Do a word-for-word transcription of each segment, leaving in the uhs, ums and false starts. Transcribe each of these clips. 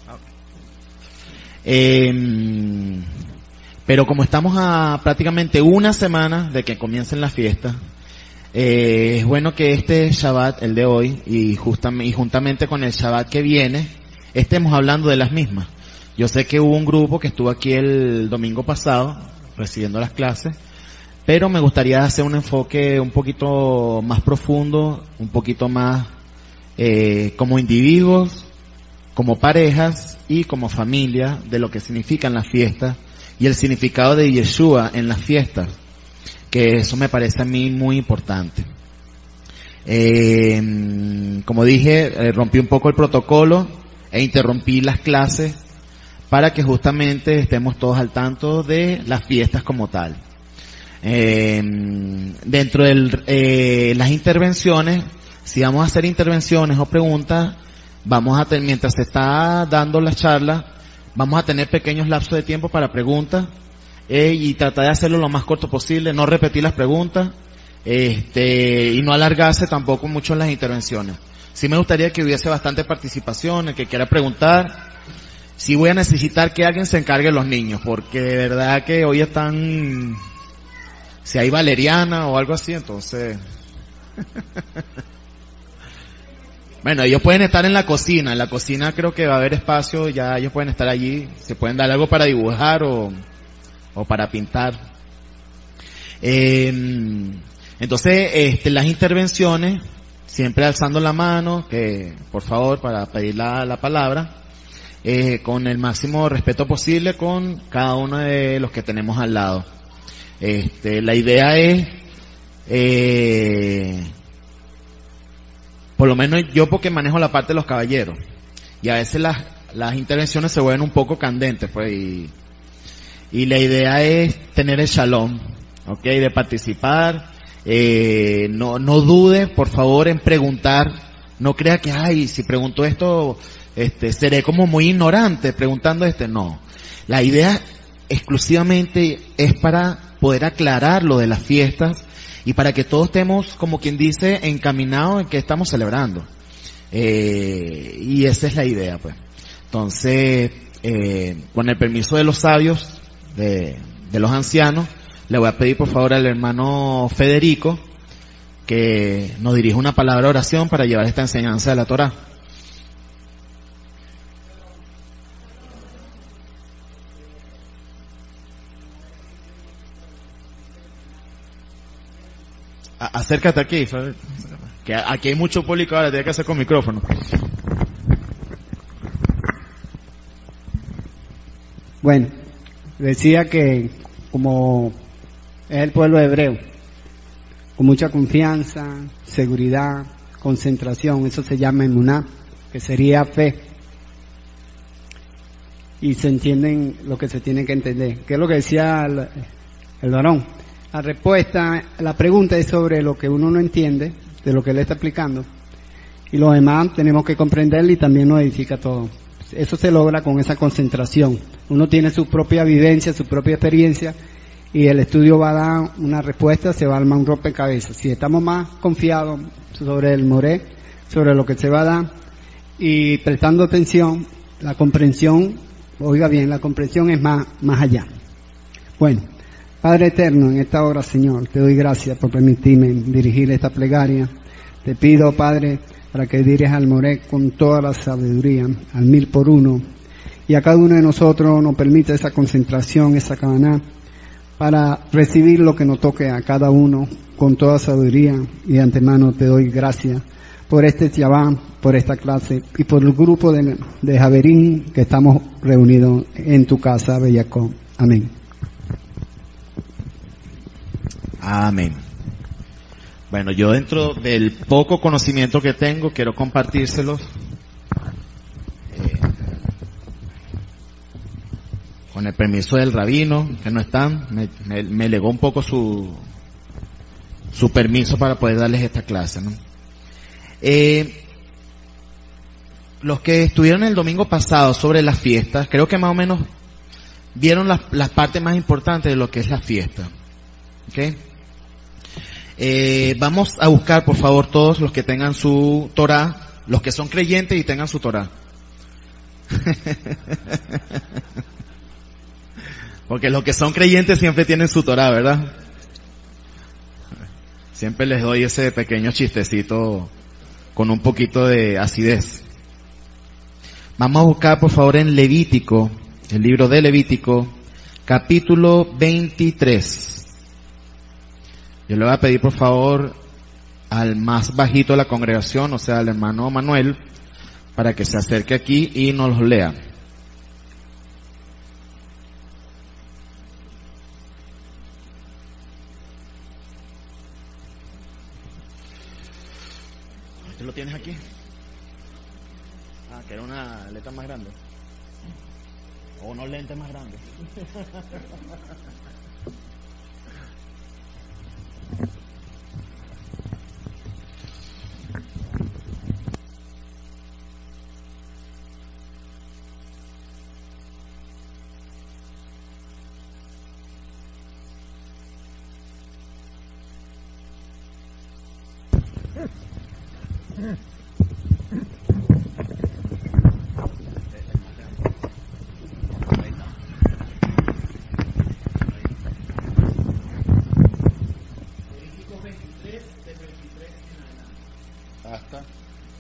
Eh, pero como estamos a prácticamente una semana de que comiencen las fiestas, eh, es bueno que este Shabbat, el de hoy, y, justam- y juntamente con el Shabbat que viene, estemos hablando de las mismas. Yo sé que hubo un grupo que estuvo aquí el domingo pasado, recibiendo las clases, pero me gustaría hacer un enfoque un poquito más profundo, un poquito más eh, como individuos, como parejas y como familia, de lo que significan las fiestas y el significado de Yeshua en las fiestas, que eso me parece a mí muy importante. Eh, como dije, eh, rompí un poco el protocolo e interrumpí las clases para que justamente estemos todos al tanto de las fiestas como tal. Eh, dentro de eh, las intervenciones, si vamos a hacer intervenciones o preguntas, vamos a tener, mientras se está dando la charla, vamos a tener pequeños lapsos de tiempo para preguntas, eh, y tratar de hacerlo lo más corto posible, no repetir las preguntas, este, y no alargarse tampoco mucho en las intervenciones. Sí me gustaría que hubiese bastante participación, el que quiera preguntar. Sí voy a necesitar que alguien se encargue de los niños, porque de verdad que hoy están, si hay valeriana o algo así, entonces... Bueno, ellos pueden estar en la cocina, en la cocina creo que va a haber espacio, ya ellos pueden estar allí, se pueden dar algo para dibujar o, o para pintar. Eh, entonces, este, las intervenciones, siempre alzando la mano, que por favor, para pedir la, la palabra, eh, con el máximo respeto posible con cada uno de los que tenemos al lado. Este, la idea es, eh, por lo menos yo porque manejo la parte de los caballeros, y a veces las, las intervenciones se vuelven un poco candentes, pues, y, y la idea es tener el shalom, ok, de participar, eh, no, no dude, por favor, en preguntar, no crea que, ay, si pregunto esto, este, seré como muy ignorante preguntando este, no. La idea exclusivamente es para poder aclarar lo de las fiestas, y para que todos estemos, como quien dice, encaminados en que estamos celebrando. Eh, y esa es la idea, pues. Entonces, eh, con el permiso de los sabios, de, de los ancianos, le voy a pedir por favor al hermano Federico que nos dirija una palabra de oración para llevar esta enseñanza de la Torá. Acércate aquí, ¿sabes? Que aquí hay mucho público ahora, tiene que hacer con micrófono. Bueno, decía que como es el pueblo hebreo, con mucha confianza, seguridad, concentración, eso se llama emuná, que sería fe. Y se entienden lo que se tiene que entender. ¿Qué es lo que decía el, el varón? La respuesta, la pregunta es sobre lo que uno no entiende, de lo que él está explicando, y lo demás tenemos que comprenderlo y también nos edifica todo. Eso se logra con esa concentración. Uno tiene su propia vivencia, su propia experiencia, y el estudio va a dar una respuesta, se va a armar un rompecabezas. Si estamos más confiados sobre el moré, sobre lo que se va a dar, y prestando atención, la comprensión, oiga bien, la comprensión es más, más allá. Bueno, Padre eterno, en esta hora, Señor, te doy gracias por permitirme dirigir esta plegaria. Te pido, Padre, para que dirijas al Moré con toda la sabiduría, al mil por uno, y a cada uno de nosotros nos permita esa concentración, esa cabana, para recibir lo que nos toque a cada uno con toda sabiduría. Y de antemano te doy gracias por este Shabbat, por esta clase y por el grupo de, de Javerín que estamos reunidos en tu casa, Bellacó. Amén. Amén. Bueno, yo dentro del poco conocimiento que tengo, quiero compartírselos. Eh, con el permiso del rabino, que no están, me, me, me legó un poco su, su permiso para poder darles esta clase, ¿no? Eh, los que estuvieron el domingo pasado sobre las fiestas, creo que más o menos vieron las, las partes más importantes de lo que es la fiesta. ¿Ok? Eh, vamos a buscar, por favor, todos los que tengan su Torá, los que son creyentes y tengan su Torá. Porque los que son creyentes siempre tienen su Torá, ¿verdad? Siempre les doy ese pequeño chistecito con un poquito de acidez. Vamos a buscar por favor en Levítico, el libro de Levítico, capítulo veintitrés. Yo le voy a pedir por favor al más bajito de la congregación, o sea al hermano Manuel, para que se acerque aquí y nos los lea. ¿Tú lo tienes aquí? Ah, que era una letra más grande. O unos lentes más grandes. Hasta. Okay.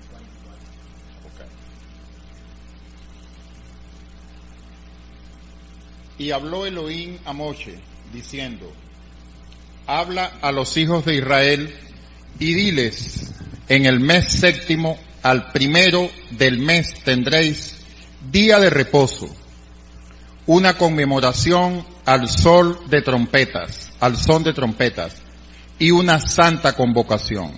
Y habló Elohim a Moshe, diciendo, habla a los hijos de Israel y diles, en el mes séptimo, al primero del mes tendréis día de reposo, una conmemoración al sol de trompetas, al son de trompetas, y una santa convocación.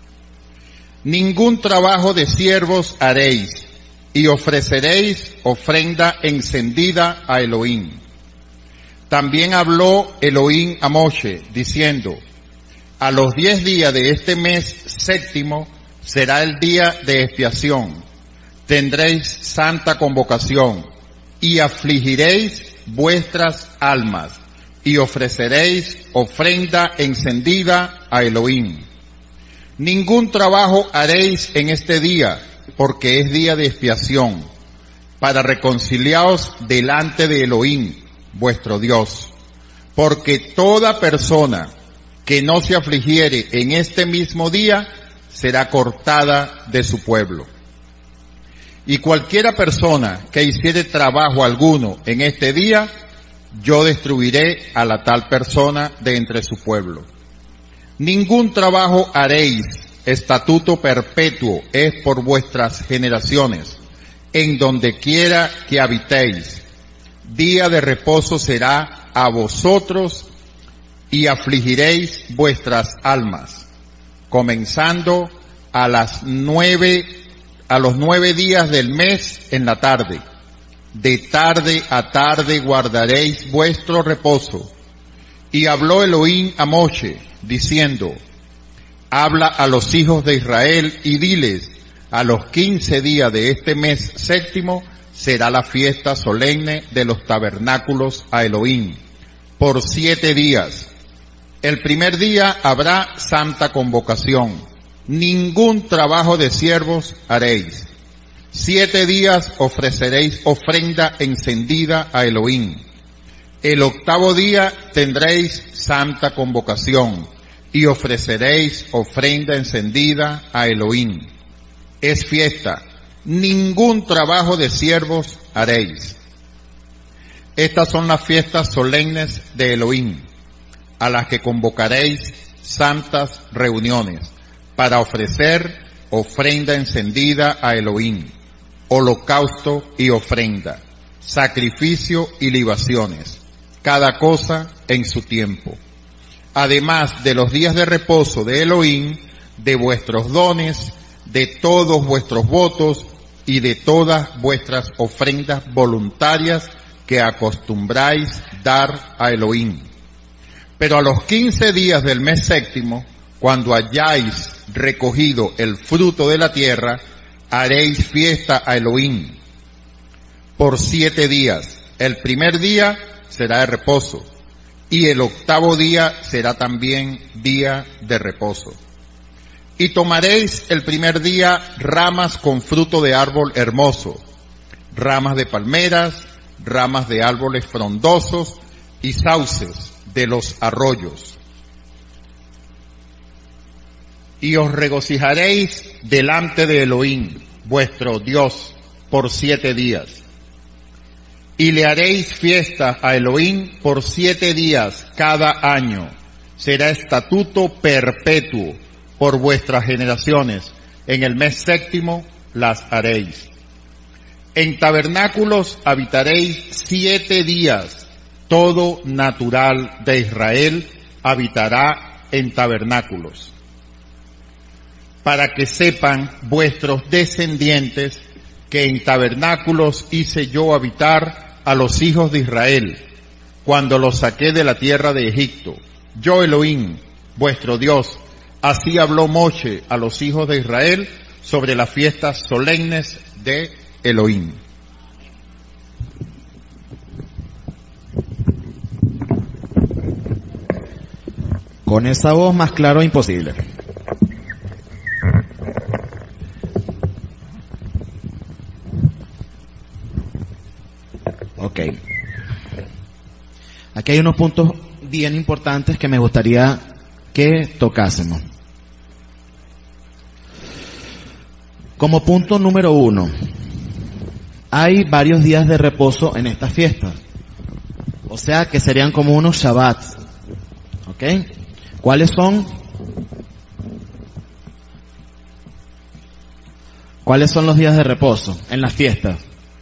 Ningún trabajo de siervos haréis, y ofreceréis ofrenda encendida a Elohim. También habló Elohim a Moshe, diciendo, a los diez días de este mes séptimo será el día de expiación. Tendréis santa convocación, y afligiréis vuestras almas, y ofreceréis ofrenda encendida a Elohim. Ningún trabajo haréis en este día, porque es día de expiación, para reconciliaros delante de Elohim, vuestro Dios. Porque toda persona que no se afligiere en este mismo día, será cortada de su pueblo. Y cualquiera persona que hiciere trabajo alguno en este día, yo destruiré a la tal persona de entre su pueblo. Ningún trabajo haréis, estatuto perpetuo es por vuestras generaciones, en donde quiera que habitéis. Día de reposo será a vosotros y afligiréis vuestras almas, comenzando a las nueve, a los nueve días del mes en la tarde. De tarde a tarde guardaréis vuestro reposo. Y habló Elohim a Moshe, diciendo, habla a los hijos de Israel y diles, a los quince días de este mes séptimo será la fiesta solemne de los tabernáculos a Elohim, por siete días. El primer día habrá santa convocación, ningún trabajo de siervos haréis. Siete días ofreceréis ofrenda encendida a Elohim. El octavo día tendréis santa convocación y ofreceréis ofrenda encendida a Elohim. Es fiesta, ningún trabajo de siervos haréis. Estas son las fiestas solemnes de Elohim, a las que convocaréis santas reuniones, para ofrecer ofrenda encendida a Elohim, holocausto y ofrenda, sacrificio y libaciones, cada cosa en su tiempo. Además de los días de reposo de Elohim, de vuestros dones, de todos vuestros votos y de todas vuestras ofrendas voluntarias que acostumbráis dar a Elohim. Pero a los quince días del mes séptimo, cuando hayáis recogido el fruto de la tierra, haréis fiesta a Elohim por siete días. El primer día será de reposo y el octavo día será también día de reposo. Y tomaréis el primer día ramas con fruto de árbol hermoso, ramas de palmeras, ramas de árboles frondosos y sauces de los arroyos. Y os regocijaréis delante de Elohim, vuestro Dios, por siete días. Y le haréis fiesta a Elohim por siete días cada año. Será estatuto perpetuo por vuestras generaciones. En el mes séptimo las haréis. En tabernáculos habitaréis siete días. Todo natural de Israel habitará en tabernáculos. Para que sepan vuestros descendientes que en tabernáculos hice yo habitar a los hijos de Israel, cuando los saqué de la tierra de Egipto. Yo Elohim, vuestro Dios, así habló Moshe a los hijos de Israel sobre las fiestas solemnes de Elohim. Con esa voz más claro imposible. Ok. Aquí hay unos puntos bien importantes que me gustaría que tocásemos. Como punto número uno, hay varios días de reposo en estas fiestas. O sea que serían como unos Shabbat. ¿Ok? ¿Cuáles son? ¿Cuáles son los días de reposo en las fiestas?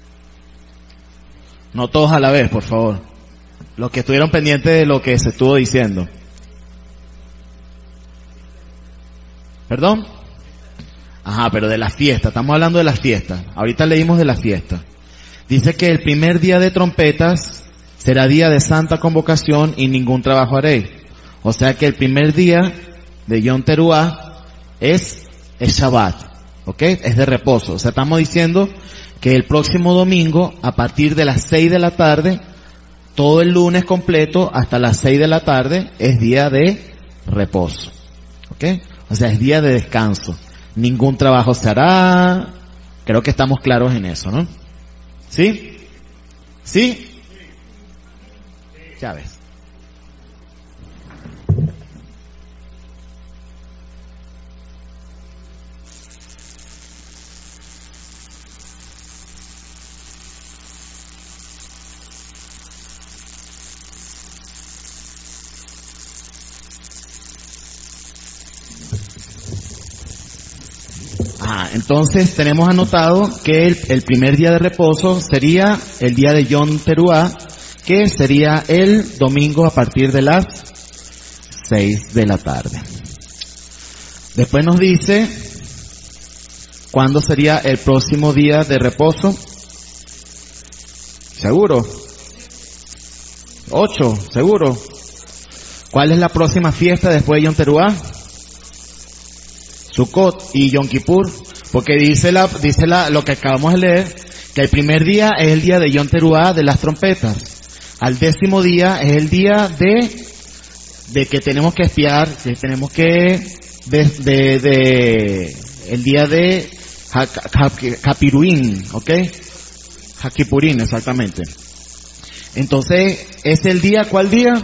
No todos a la vez, por favor. Los que estuvieron pendientes de lo que se estuvo diciendo. ¿Perdón? Ajá, pero de las fiestas. Estamos hablando de las fiestas. Ahorita leímos de las fiestas. Dice que el primer día de trompetas será día de santa convocación y ningún trabajo haréis. O sea que el primer día de Yom Teruah es, es Shabbat. ¿Ok? Es de reposo. O sea, estamos diciendo que el próximo domingo, a partir de las seis de la tarde, todo el lunes completo hasta las seis de la tarde es día de reposo. ¿Ok? O sea, es día de descanso. Ningún trabajo se hará. Creo que estamos claros en eso, ¿no? ¿Sí? ¿Sí? Ya ves. Ah, entonces tenemos anotado que el, el primer día de reposo sería el día de Yom Teruah, que sería el domingo a partir de las seis de la tarde. Después nos dice cuándo sería el próximo día de reposo. ¿Seguro? Ocho, ¿seguro? ¿Cuál es la próxima fiesta después de Yom Teruah? Sukkot y Yom Kippur, porque dice la, dice la, lo que acabamos de leer, que el primer día es el día de Yom Teruah de las trompetas, al décimo día es el día de, de que tenemos que espiar, que tenemos que, de, de, de el día de Hapiruín, ¿ok? Hakipurín, exactamente. Entonces, ¿es el día, cuál día?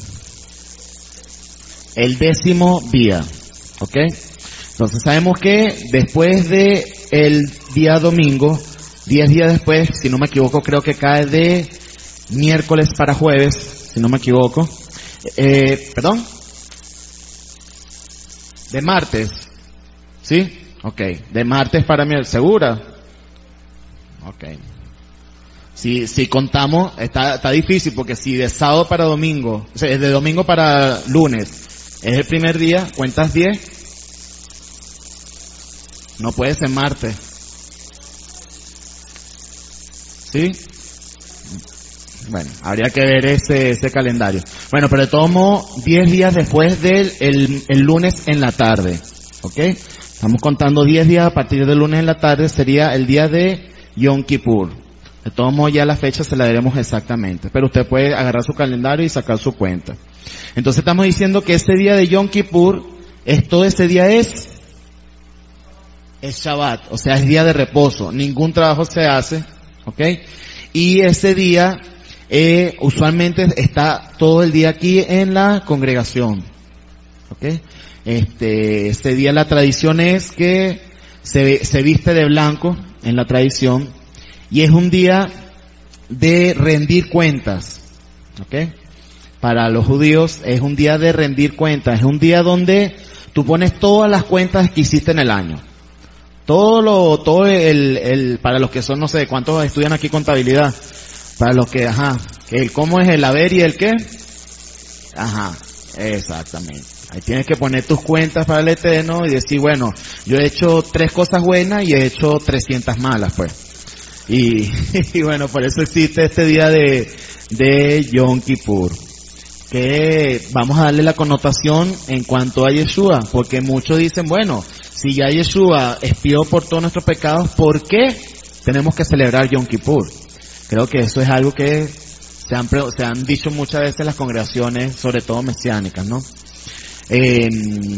El décimo día, ¿ok? Entonces sabemos que después de el día domingo, diez días después, si no me equivoco, creo que cae de miércoles para jueves, si no me equivoco, eh, perdón, de martes, ¿sí? Ok, de martes para miércoles, ¿segura? Ok. Si, si contamos, está, está difícil porque si de sábado para domingo, o sea, de domingo para lunes, es el primer día, cuentas diez. No puede ser martes. ¿Sí? Bueno, habría que ver ese, ese calendario. Bueno, pero tomo diez días después del el, el lunes en la tarde. ¿Ok? Estamos contando diez días a partir del lunes en la tarde, sería el día de Yom Kippur. De todos modos ya la fecha se la daremos exactamente. Pero usted puede agarrar su calendario y sacar su cuenta. Entonces estamos diciendo que ese día de Yom Kippur, es, todo ese día es es Shabbat, o sea, es día de reposo, ningún trabajo se hace, ¿ok? Y ese día, eh, usualmente está todo el día aquí en la congregación, ¿ok? Este, este día la tradición es que se, se viste de blanco en la tradición y es un día de rendir cuentas, ¿ok? Para los judíos es un día de rendir cuentas, es un día donde tú pones todas las cuentas que hiciste en el año. Todo lo, todo el, el, para los que son, no sé, ¿cuántos estudian aquí contabilidad? Para los que, ajá, que el cómo es el haber y el qué. Ajá, exactamente. Ahí tienes que poner tus cuentas para el Eterno y decir, bueno, yo he hecho tres cosas buenas y he hecho trescientas malas, pues. Y, y bueno, por eso existe este día de, de Yom Kippur. Que vamos a darle la connotación en cuanto a Yeshua, porque muchos dicen, bueno, si ya Yeshua expió por todos nuestros pecados, ¿por qué tenemos que celebrar Yom Kippur? Creo que eso es algo que se han, se han dicho muchas veces las congregaciones, sobre todo mesiánicas, ¿no? Eh,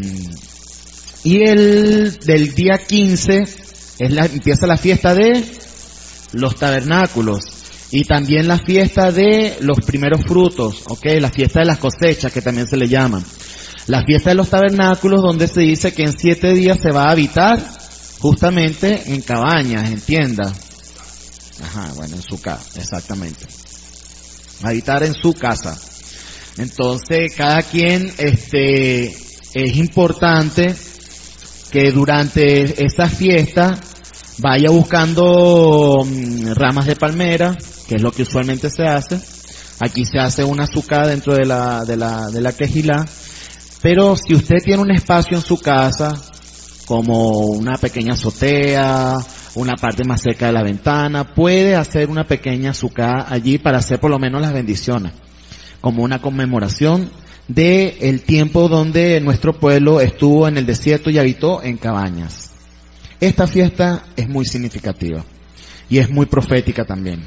y el del día quince es la, empieza la fiesta de los tabernáculos y también la fiesta de los primeros frutos, ¿ok? La fiesta de las cosechas, que también se le llaman. La fiesta de los tabernáculos, donde se dice que en siete días se va a habitar justamente en cabañas, en tiendas. Ajá, bueno, en su casa, exactamente. Habitar en su casa. Entonces, cada quien, este, es importante que durante esa fiesta vaya buscando um, ramas de palmera, que es lo que usualmente se hace. Aquí se hace una azúcar dentro de la, de la, de la quejilá. Pero si usted tiene un espacio en su casa, como una pequeña azotea, una parte más cerca de la ventana, puede hacer una pequeña azúcar allí para hacer por lo menos las bendiciones, como una conmemoración de el tiempo donde nuestro pueblo estuvo en el desierto y habitó en cabañas. Esta fiesta es muy significativa y es muy profética también.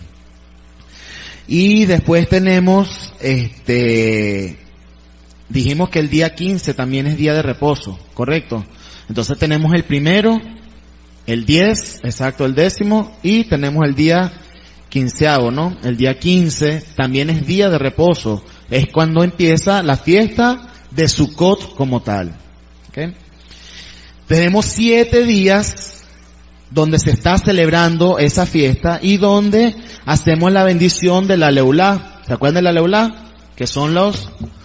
Y después tenemos, este, dijimos que el día quince también es día de reposo, ¿correcto? Entonces tenemos el primero, el diez, exacto, el décimo, y tenemos el día quinceavo, ¿no? El día quince también es día de reposo. Es cuando empieza la fiesta de Sukkot como tal. ¿Okay? Tenemos siete días donde se está celebrando esa fiesta y donde hacemos la bendición de la Leulá. ¿Se acuerdan de la Leulá? Que son los...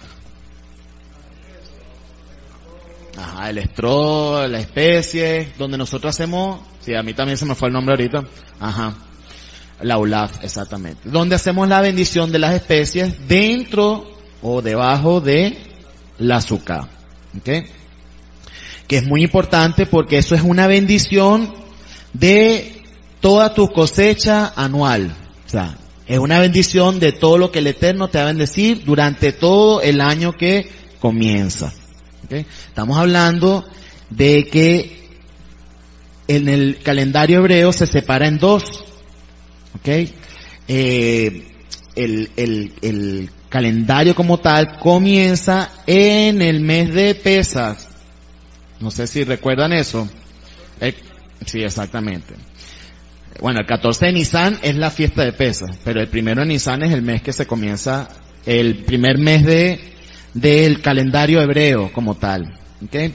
Ajá, el estro, la especie, donde nosotros hacemos... Sí, a mí también se me fue el nombre ahorita. Ajá. La Ulaf, exactamente. Donde hacemos la bendición de las especies dentro o debajo de la azúcar. ¿Ok? Que es muy importante porque eso es una bendición de toda tu cosecha anual. O sea, es una bendición de todo lo que el Eterno te va a bendecir durante todo el año que comienza. ¿Ok? Estamos hablando de que en el calendario hebreo se separa en dos. Okay. Eh, el, el, el calendario como tal comienza en el mes de Pesach. No sé si recuerdan eso. Eh, sí, exactamente. Bueno, el catorce de Nisan es la fiesta de Pesach, pero el primero de Nisan es el mes que se comienza, el primer mes de del calendario hebreo como tal. Okay.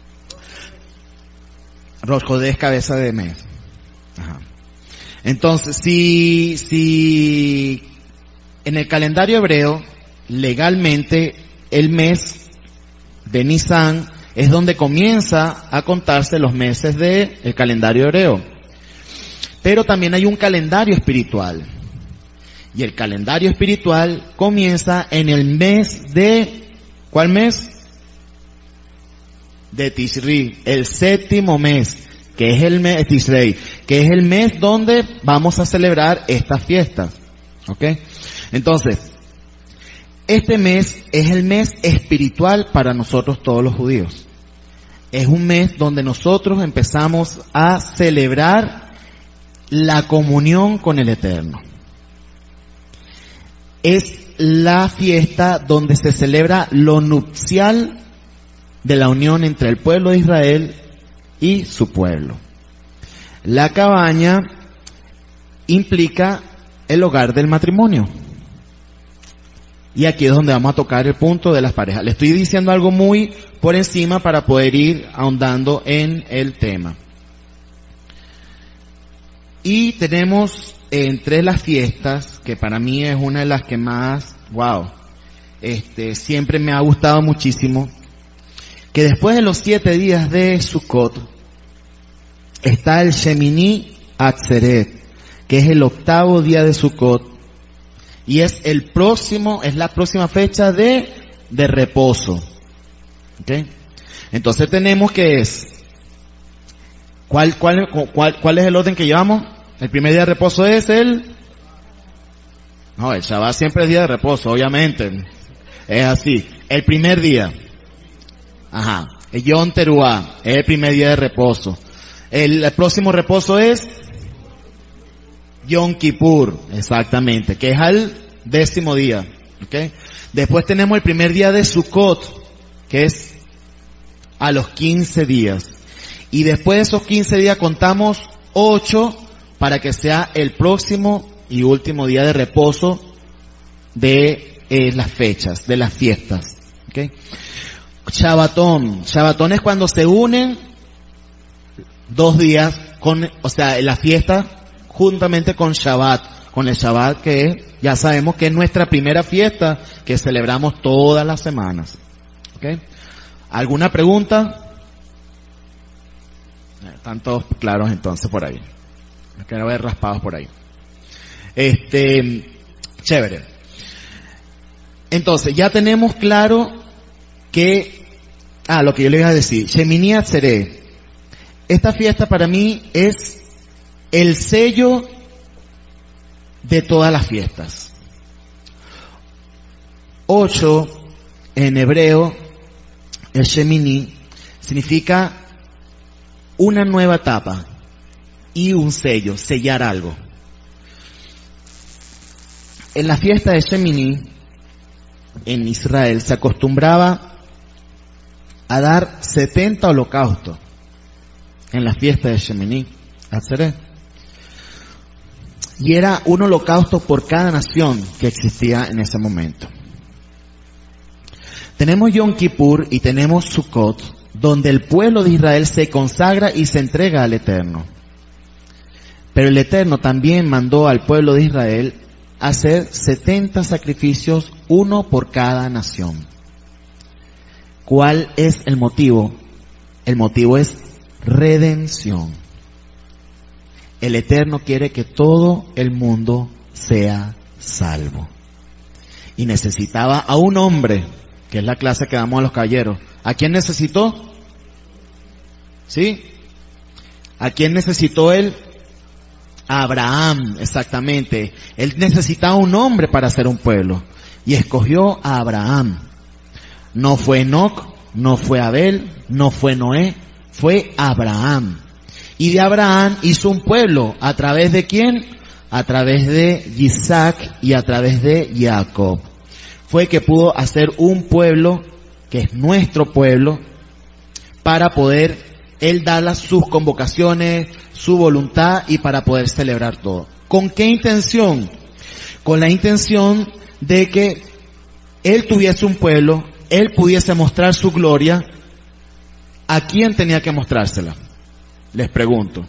Rosh Hodeš, cabeza de mes. Ajá. Entonces, si, si en el calendario hebreo, legalmente, el mes de Nisan es donde comienza a contarse los meses del calendario hebreo. Pero también hay un calendario espiritual. Y el calendario espiritual comienza en el mes de, ¿cuál mes? De Tishri, el séptimo mes. Que es el mes, Tishrei, que es el mes donde vamos a celebrar estas fiestas. ¿Ok? Entonces, este mes es el mes espiritual para nosotros todos los judíos. Es un mes donde nosotros empezamos a celebrar la comunión con el Eterno. Es la fiesta donde se celebra lo nupcial de la unión entre el pueblo de Israel y su pueblo. La cabaña implica el hogar del matrimonio. Y aquí es donde vamos a tocar el punto de las parejas. Le estoy diciendo algo muy por encima para poder ir ahondando en el tema. Y tenemos entre las fiestas, que para mí es una de las que más, wow, este, siempre me ha gustado muchísimo, que después de los siete días de Sukkot, está el Shemini Atzeret, que es el octavo día de Sukkot, y es el próximo, es la próxima fecha de, de reposo. ¿Okay? Entonces tenemos que es, ¿cuál, cuál, cuál, cuál es el orden que llevamos? El primer día de reposo es el, no, el Shabbat siempre es día de reposo, obviamente. Es así. El primer día, ajá, el Yom Teruah, es el primer día de reposo. El, el próximo reposo es Yom Kippur, exactamente, que es al décimo día, ¿okay? Después tenemos el primer día de Sukkot, que es a los quince días. Y después de esos quince días contamos ocho para que sea el próximo y último día de reposo de eh, las fechas, de las fiestas, ¿okay? Shabbatón, Shabbatón es cuando se unen dos días con, o sea, la fiesta juntamente con Shabbat, con el Shabbat que ya sabemos que es nuestra primera fiesta que celebramos todas las semanas. ¿Okay? ¿Alguna pregunta? Están todos claros entonces por ahí. Me quiero ver raspados por ahí. Este, chévere. Entonces, ya tenemos claro que, ah, lo que yo le iba a decir, Shemini Atzeret. Esta fiesta para mí es el sello de todas las fiestas. Ocho, en hebreo, el Shemini, significa una nueva etapa y un sello, sellar algo. En la fiesta de Shemini, en Israel, se acostumbraba a dar setenta holocaustos en la fiesta de Shemini Atzeret. Y era un holocausto por cada nación que existía en ese momento. Tenemos Yom Kippur y tenemos Sukkot, donde el pueblo de Israel se consagra y se entrega al Eterno. Pero el Eterno también mandó al pueblo de Israel a hacer setenta sacrificios, uno por cada nación. ¿Cuál es el motivo? El motivo es redención. El Eterno quiere que todo el mundo sea salvo. Y necesitaba a un hombre, que es la clase que damos a los caballeros. ¿A quién necesitó? ¿Sí? ¿A quién necesitó él? A Abraham, exactamente. Él necesitaba un hombre para hacer un pueblo. Y escogió a Abraham. No fue Enoc, no fue Abel, no fue Noé, fue Abraham. Y de Abraham hizo un pueblo. ¿A través de quién? A través de Isaac y a través de Jacob. Fue que pudo hacer un pueblo, que es nuestro pueblo, para poder él dar sus convocaciones, su voluntad y para poder celebrar todo. ¿Con qué intención? Con la intención de que él tuviese un pueblo, él pudiese mostrar su gloria. ¿A quién tenía que mostrársela? Les pregunto.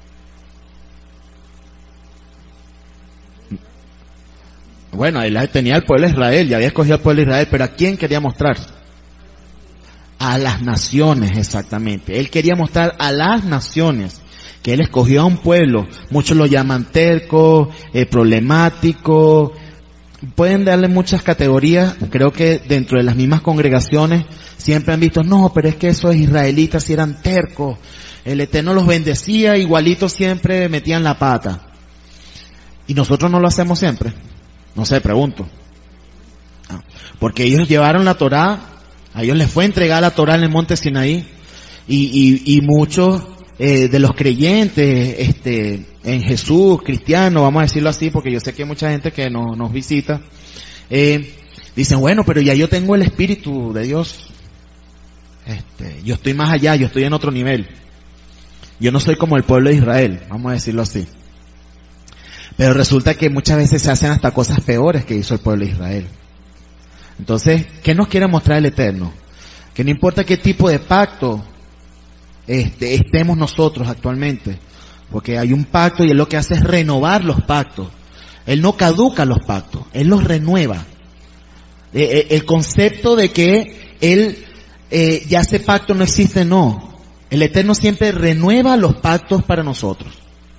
Bueno, él tenía el pueblo de Israel, ya había escogido al pueblo de Israel, pero ¿a quién quería mostrar? A las naciones, exactamente. Él quería mostrar a las naciones que él escogió a un pueblo. Muchos lo llaman terco, eh, problemático. Pueden darle muchas categorías. Creo que dentro de las mismas congregaciones siempre han visto, no, pero es que esos israelitas eran tercos. El Eterno los bendecía, igualito siempre metían la pata. Y nosotros no lo hacemos siempre. No sé, pregunto. Ah, porque ellos llevaron la Torá, a ellos les fue entregada la Torá en el monte Sinaí, y, y, y muchos eh, de los creyentes este, en Jesús, cristianos, vamos a decirlo así, porque yo sé que hay mucha gente que nos, nos visita, eh, dicen, bueno, pero ya yo tengo el Espíritu de Dios, este, yo estoy más allá, yo estoy en otro nivel. Yo no soy como el pueblo de Israel, vamos a decirlo así. Pero resulta que muchas veces se hacen hasta cosas peores que hizo el pueblo de Israel. Entonces, ¿qué nos quiere mostrar el Eterno? Que no importa qué tipo de pacto este, estemos nosotros actualmente, porque hay un pacto y Él lo que hace es renovar los pactos. Él no caduca los pactos, Él los renueva. Eh, eh, el concepto de que Él eh, ya ese pacto no existe, no. El Eterno siempre renueva los pactos para nosotros.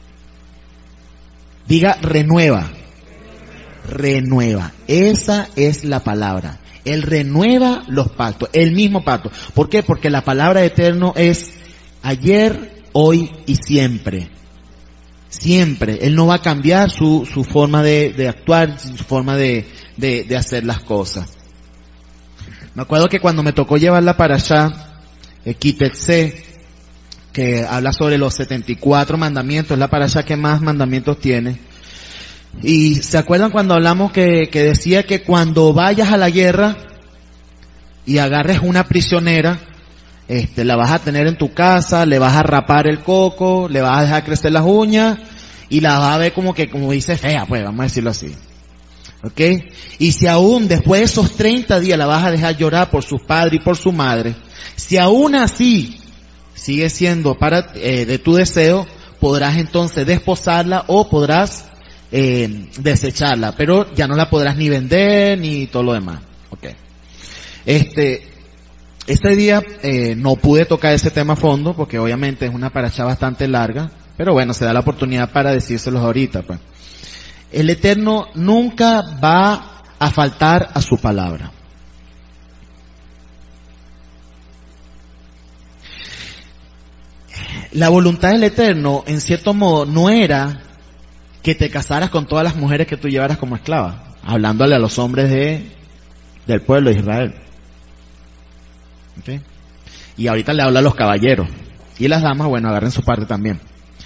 Diga renueva. Renueva. Esa es la palabra. Él renueva los pactos, el mismo pacto. ¿Por qué? Porque la palabra de Eterno es ayer, hoy y siempre. Siempre. Él no va a cambiar su, su forma de, de actuar, su forma de, de, de hacer las cosas. Me acuerdo que cuando me tocó llevarla para allá, eh, Kitetse, que habla sobre los setenta y cuatro mandamientos, es la para allá que más mandamientos tiene. Y ¿se acuerdan cuando hablamos que, que decía que cuando vayas a la guerra y agarres una prisionera, este, la vas a tener en tu casa, le vas a rapar el coco, le vas a dejar crecer las uñas y la vas a ver como que, como dice, fea, pues, vamos a decirlo así. ¿Ok? Y si aún después de esos treinta días la vas a dejar llorar por sus padres y por su madre, si aún así sigue siendo para eh, de tu deseo, podrás entonces desposarla o podrás eh, desecharla, pero ya no la podrás ni vender ni todo lo demás. Okay. Este, este día eh, no pude tocar ese tema a fondo porque obviamente es una parashá bastante larga, pero bueno, se da la oportunidad para decírselos ahorita, pues. El Eterno nunca va a faltar a su palabra. La voluntad del Eterno, en cierto modo, no era que te casaras con todas las mujeres que tú llevaras como esclavas, hablándole a los hombres de del pueblo de Israel. ¿Okay? Y ahorita le habla a los caballeros. Y las damas, bueno, agarren su parte también.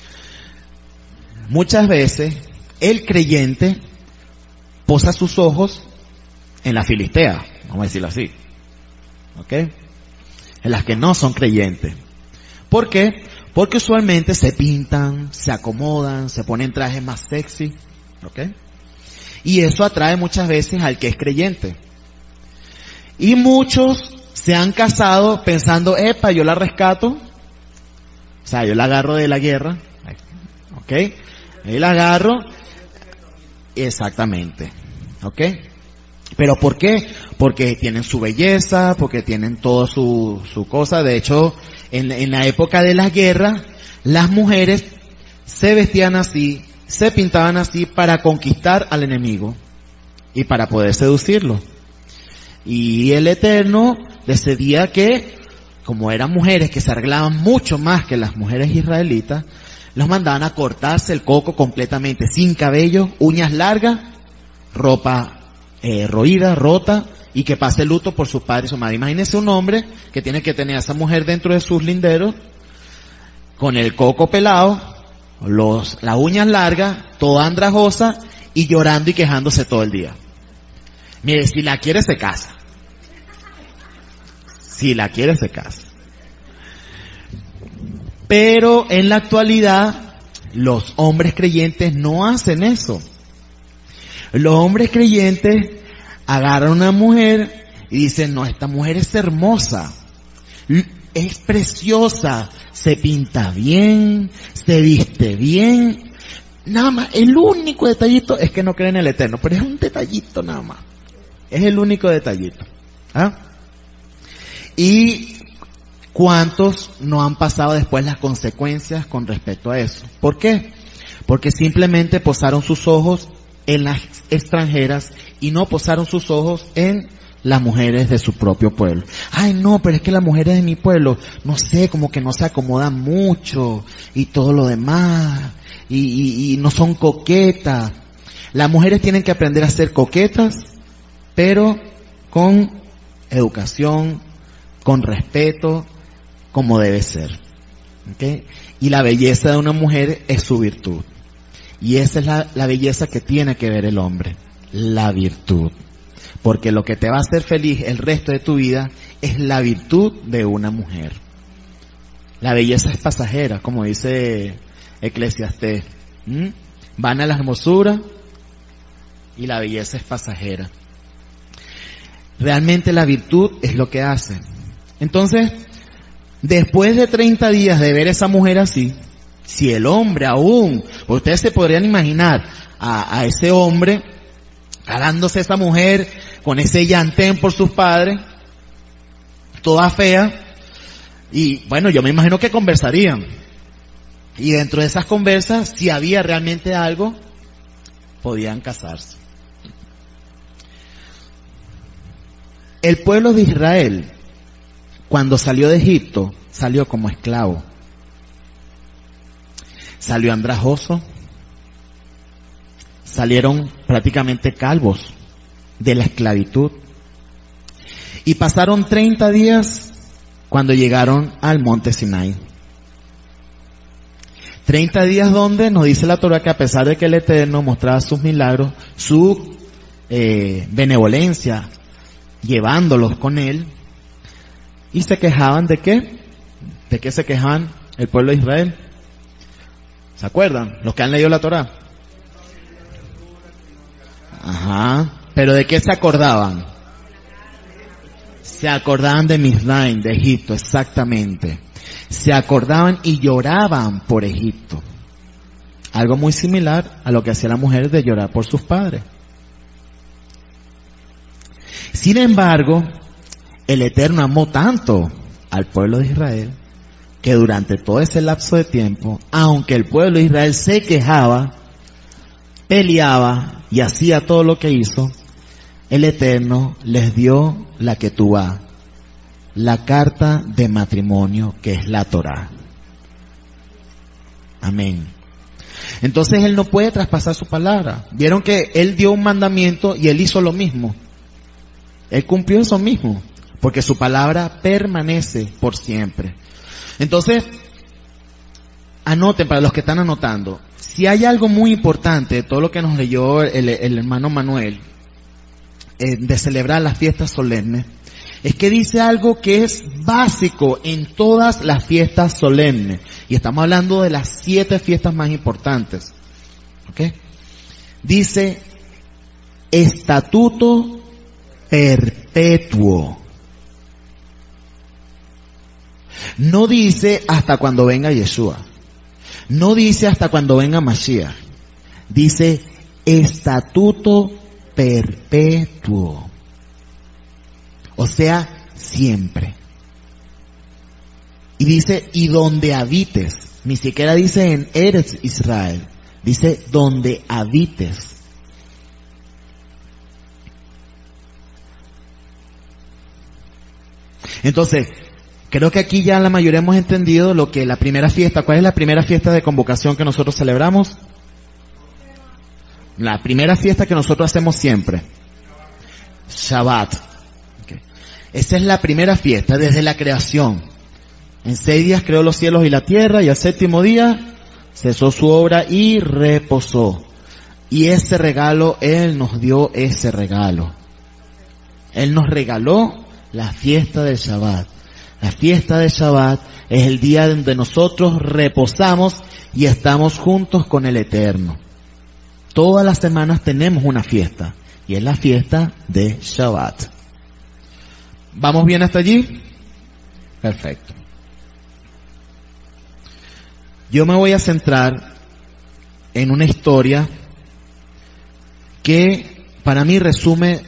Muchas veces, el creyente posa sus ojos en la filistea, vamos a decirlo así. ¿Ok? En las que no son creyentes. ¿Por qué? Porque usualmente se pintan, se acomodan, se ponen trajes más sexy, ¿ok? Y eso atrae muchas veces al que es creyente. Y muchos se han casado pensando, epa, yo la rescato, o sea, yo la agarro de la guerra, ¿ok? Ahí la agarro, exactamente, ¿ok? ¿Pero por qué? Porque tienen su belleza, porque tienen toda su, su cosa. De hecho, en, en la época de las guerras, las mujeres se vestían así, se pintaban así para conquistar al enemigo y para poder seducirlo. Y el Eterno decidía que, como eran mujeres que se arreglaban mucho más que las mujeres israelitas, los mandaban a cortarse el coco completamente, sin cabello, uñas largas, ropa Eh, roída, rota, y que pase luto por su padre y su madre. Imagínense un hombre que tiene que tener a esa mujer dentro de sus linderos, con el coco pelado, los, las uñas largas, toda andrajosa, y llorando y quejándose todo el día. Mire, si la quiere se casa. Si la quiere se casa. Pero en la actualidad, los hombres creyentes no hacen eso. Los hombres creyentes agarran a una mujer y dicen, no, esta mujer es hermosa, es preciosa, se pinta bien, se viste bien, nada más, el único detallito es que no creen en el Eterno, pero es un detallito nada más, es el único detallito. ¿Ah? Y ¿cuántos no han pasado después las consecuencias con respecto a eso? ¿Por qué? Porque simplemente posaron sus ojos en las extranjeras y no posaron sus ojos en las mujeres de su propio pueblo. Ay, no, pero es que las mujeres de mi pueblo, no sé, como que no se acomodan mucho y todo lo demás y, y, y no son coquetas. Las mujeres tienen que aprender a ser coquetas, pero con educación, con respeto, como debe ser. ¿Okay? Y la belleza de una mujer es su virtud. Y esa es la, la belleza que tiene que ver el hombre, la virtud. Porque lo que te va a hacer feliz el resto de tu vida es la virtud de una mujer. La belleza es pasajera, como dice Eclesiastés. ¿Mm? Van a la hermosura y la belleza es pasajera. Realmente la virtud es lo que hace. Entonces, después de treinta días de ver a esa mujer así, si el hombre aún, ustedes se podrían imaginar a, a ese hombre jalándose a esa mujer con ese llantén por sus padres, toda fea, y bueno, yo me imagino que conversarían. Y dentro de esas conversas, si había realmente algo, podían casarse. El pueblo de Israel, cuando salió de Egipto, salió como esclavo. Salió andrajoso. Salieron prácticamente calvos de la esclavitud. Y pasaron treinta días cuando llegaron al monte Sinai. treinta días donde nos dice la Torah que a pesar de que el Eterno mostraba sus milagros, su eh, benevolencia, llevándolos con él, y se quejaban de qué, de qué se quejaban el pueblo de Israel. ¿Se acuerdan? Los que han leído la Torah. Ajá. Pero ¿de qué se acordaban? Se acordaban de Misraim, de Egipto, exactamente. Se acordaban y lloraban por Egipto. Algo muy similar a lo que hacía la mujer de llorar por sus padres. Sin embargo, el Eterno amó tanto al pueblo de Israel que durante todo ese lapso de tiempo, aunque el pueblo de Israel se quejaba, peleaba y hacía todo lo que hizo, el Eterno les dio la Ketubá, la carta de matrimonio que es la Torá. Amén. Entonces él no puede traspasar su palabra. Vieron que él dio un mandamiento y él hizo lo mismo. Él cumplió eso mismo, porque su palabra permanece por siempre. Entonces, anoten para los que están anotando, si hay algo muy importante de todo lo que nos leyó el, el hermano Manuel, eh, de celebrar las fiestas solemnes, es que dice algo que es básico en todas las fiestas solemnes. Y estamos hablando de las siete fiestas más importantes. ¿Ok? Dice, estatuto perpetuo. No dice hasta cuando venga Yeshua. No dice hasta cuando venga Mashiach. Dice estatuto perpetuo. O sea, siempre. Y dice, y donde habites. Ni siquiera dice en Eretz Israel. Dice, donde habites. Entonces, creo que aquí ya la mayoría hemos entendido lo que la primera fiesta, ¿cuál es la primera fiesta de convocación que nosotros celebramos? La primera fiesta que nosotros hacemos siempre. Shabbat. Okay. Esa es la primera fiesta desde la creación. En seis días creó los cielos y la tierra y al séptimo día cesó su obra y reposó. Y ese regalo, Él nos dio ese regalo. Él nos regaló la fiesta del Shabbat. La fiesta del Shabbat es el día donde nosotros reposamos y estamos juntos con el Eterno. Todas las semanas tenemos una fiesta y es la fiesta de Shabbat. ¿Vamos bien hasta allí? Perfecto. Yo me voy a centrar en una historia que para mí resume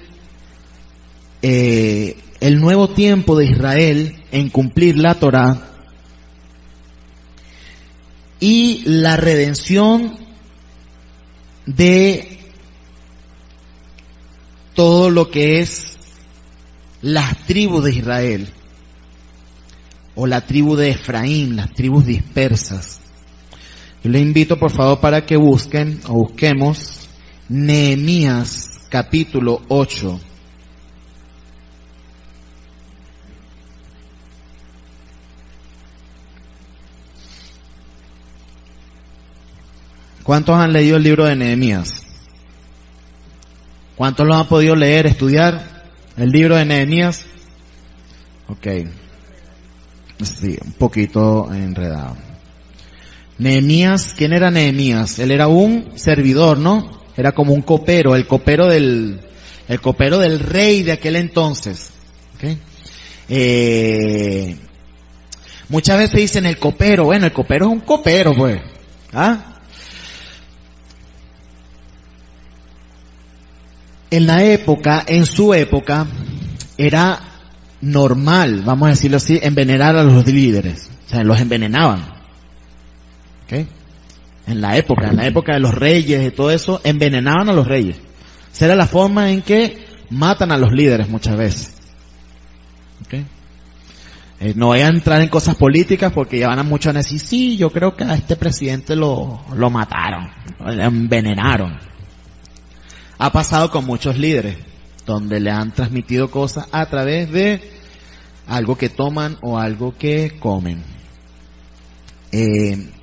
eh, el nuevo tiempo de Israel en cumplir la Torá y la redención de todo lo que es las tribus de Israel o la tribu de Efraín, las tribus dispersas. Yo les invito por favor para que busquen o busquemos Nehemías capítulo ocho. ¿Cuántos han leído el libro de Nehemías? ¿Cuántos lo han podido leer, estudiar el libro de Nehemías? Ok. Sí, un poquito enredado. Nehemías, ¿quién era Nehemías? Él era un servidor, ¿no? Era como un copero, el copero del, el copero del rey de aquel entonces. ¿Okay? Eh, muchas veces dicen el copero, bueno, el copero es un copero, pues. ¿Ah? En la época, en su época, era normal, vamos a decirlo así, envenenar a los líderes. O sea, los envenenaban. ¿Okay? En la época, en la época de los reyes y todo eso, envenenaban a los reyes. Esa era la forma en que matan a los líderes muchas veces. ¿Okay? Eh, no voy a entrar en cosas políticas porque ya van a muchos a decir, sí, yo creo que a este presidente lo, lo mataron, lo envenenaron. Ha pasado con muchos líderes, donde le han transmitido cosas a través de algo que toman o algo que comen. Eh,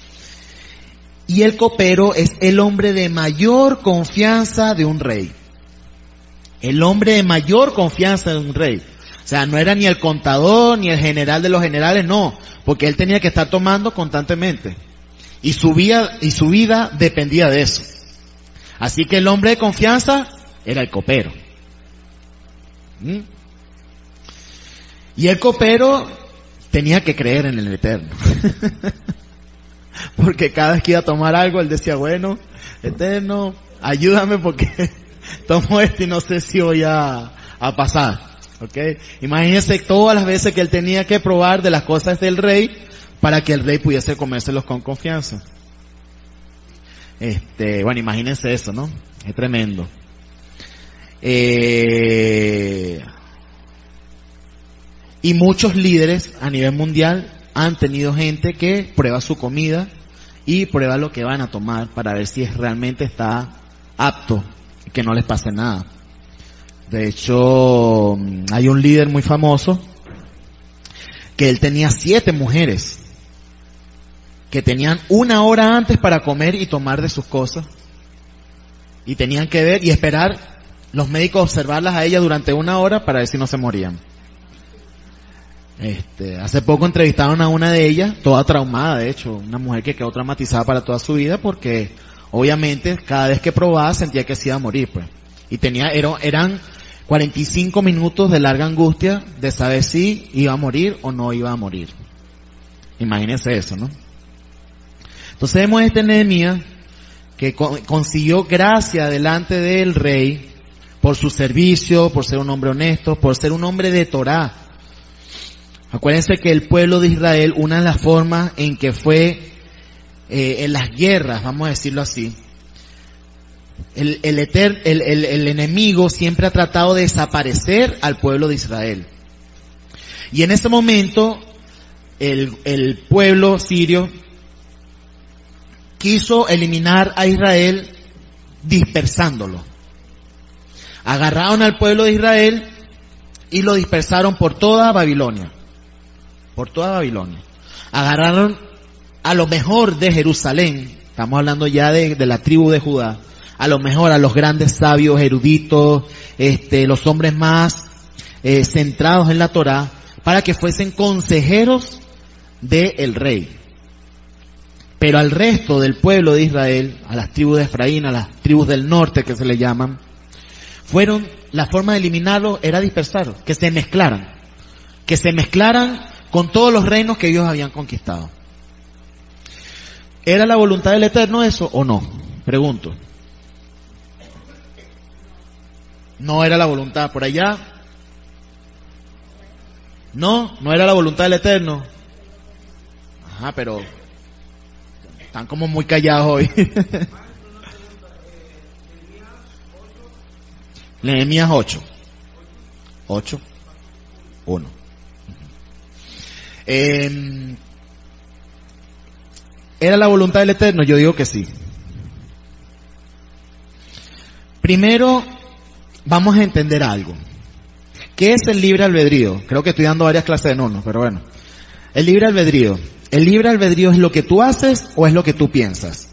y el copero es el hombre de mayor confianza de un rey. El hombre de mayor confianza de un rey. O sea, no era ni el contador, ni el general de los generales, no, porque él tenía que estar tomando constantemente. Y su vida, y su vida dependía de eso. Así que el hombre de confianza era el copero. ¿Mm? Y el copero tenía que creer en el Eterno. Porque cada vez que iba a tomar algo, él decía, bueno, Eterno, ayúdame porque tomo esto y no sé si voy a, a pasar. ¿Okay? Imagínense todas las veces que él tenía que probar de las cosas del rey para que el rey pudiese comérselos con confianza. Este, bueno, imagínense eso, ¿no? Es tremendo. Eh, y muchos líderes a nivel mundial han tenido gente que prueba su comida y prueba lo que van a tomar para ver si realmente está apto y que no les pase nada. De hecho, hay un líder muy famoso que él tenía siete mujeres que tenían una hora antes para comer y tomar de sus cosas. Y tenían que ver y esperar, los médicos observarlas a ellas durante una hora para ver si no se morían. Este, hace poco entrevistaron a una de ellas, toda traumada, de hecho, una mujer que quedó traumatizada para toda su vida porque obviamente cada vez que probaba sentía que se iba a morir, pues. Y tenía, eran, eran cuarenta y cinco minutos de larga angustia de saber si iba a morir o no iba a morir. Imagínense eso, ¿no? Entonces vemos este Nehemías que consiguió gracia delante del rey por su servicio, por ser un hombre honesto, por ser un hombre de Torá. Acuérdense que el pueblo de Israel, una de las formas en que fue eh, en las guerras, vamos a decirlo así, el, el, eter, el, el, el enemigo siempre ha tratado de desaparecer al pueblo de Israel. Y en este momento, el, el pueblo sirio quiso eliminar a Israel dispersándolo. Agarraron al pueblo de Israel y lo dispersaron por toda Babilonia. Por toda Babilonia. Agarraron a lo mejor de Jerusalén, estamos hablando ya de, de la tribu de Judá, a lo mejor a los grandes sabios, eruditos, este, los hombres más eh, centrados en la Torá, para que fuesen consejeros del rey. Pero al resto del pueblo de Israel, a las tribus de Efraín, a las tribus del norte que se le llaman, fueron, la forma de eliminarlos era dispersarlos, que se mezclaran, que se mezclaran con todos los reinos que ellos habían conquistado. ¿Era la voluntad del Eterno eso o no? Pregunto. No era la voluntad por allá. No, no era la voluntad del Eterno. Ajá, pero están como muy callados hoy. Nehemías ocho. ocho. uno. Eh, ¿Era la voluntad del Eterno? Yo digo que sí. Primero, vamos a entender algo. ¿Qué es el libre albedrío? Creo que estoy dando varias clases en uno, pero bueno. El libre albedrío. ¿El libre albedrío es lo que tú haces o es lo que tú piensas?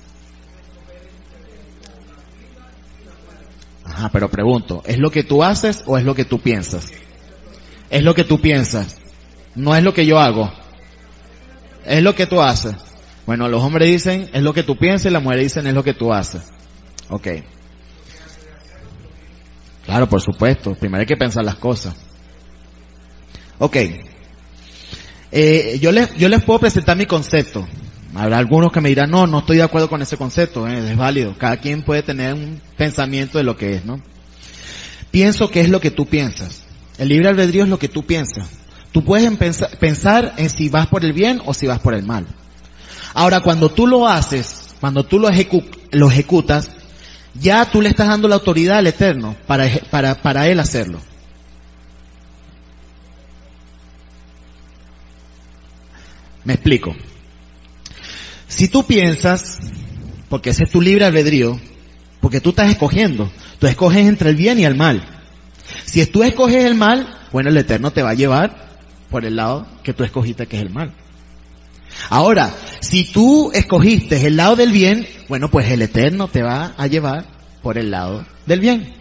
Ajá, pero pregunto, ¿es lo que tú haces o es lo que tú piensas? Es lo que tú piensas. No es lo que yo hago. Es lo que tú haces. Bueno, los hombres dicen, es lo que tú piensas, y las mujeres dicen, es lo que tú haces. Ok. Claro, por supuesto. Primero hay que pensar las cosas. Ok. Eh, yo les, yo les puedo presentar mi concepto. Habrá algunos que me dirán, no, no estoy de acuerdo con ese concepto, eh, es válido. Cada quien puede tener un pensamiento de lo que es, ¿no? Pienso que es lo que tú piensas. El libre albedrío es lo que tú piensas. Tú puedes pensar, pensar en si vas por el bien o si vas por el mal. Ahora, cuando tú lo haces, cuando tú lo, ejecu lo ejecutas, ya tú le estás dando la autoridad al Eterno para, para, para Él hacerlo. Me explico. Si tú piensas, porque ese es tu libre albedrío, porque tú estás escogiendo, tú escoges entre el bien y el mal. Si tú escoges el mal, bueno, el Eterno te va a llevar por el lado que tú escogiste, que es el mal. Ahora, si tú escogiste el lado del bien, bueno, pues el Eterno te va a llevar por el lado del bien.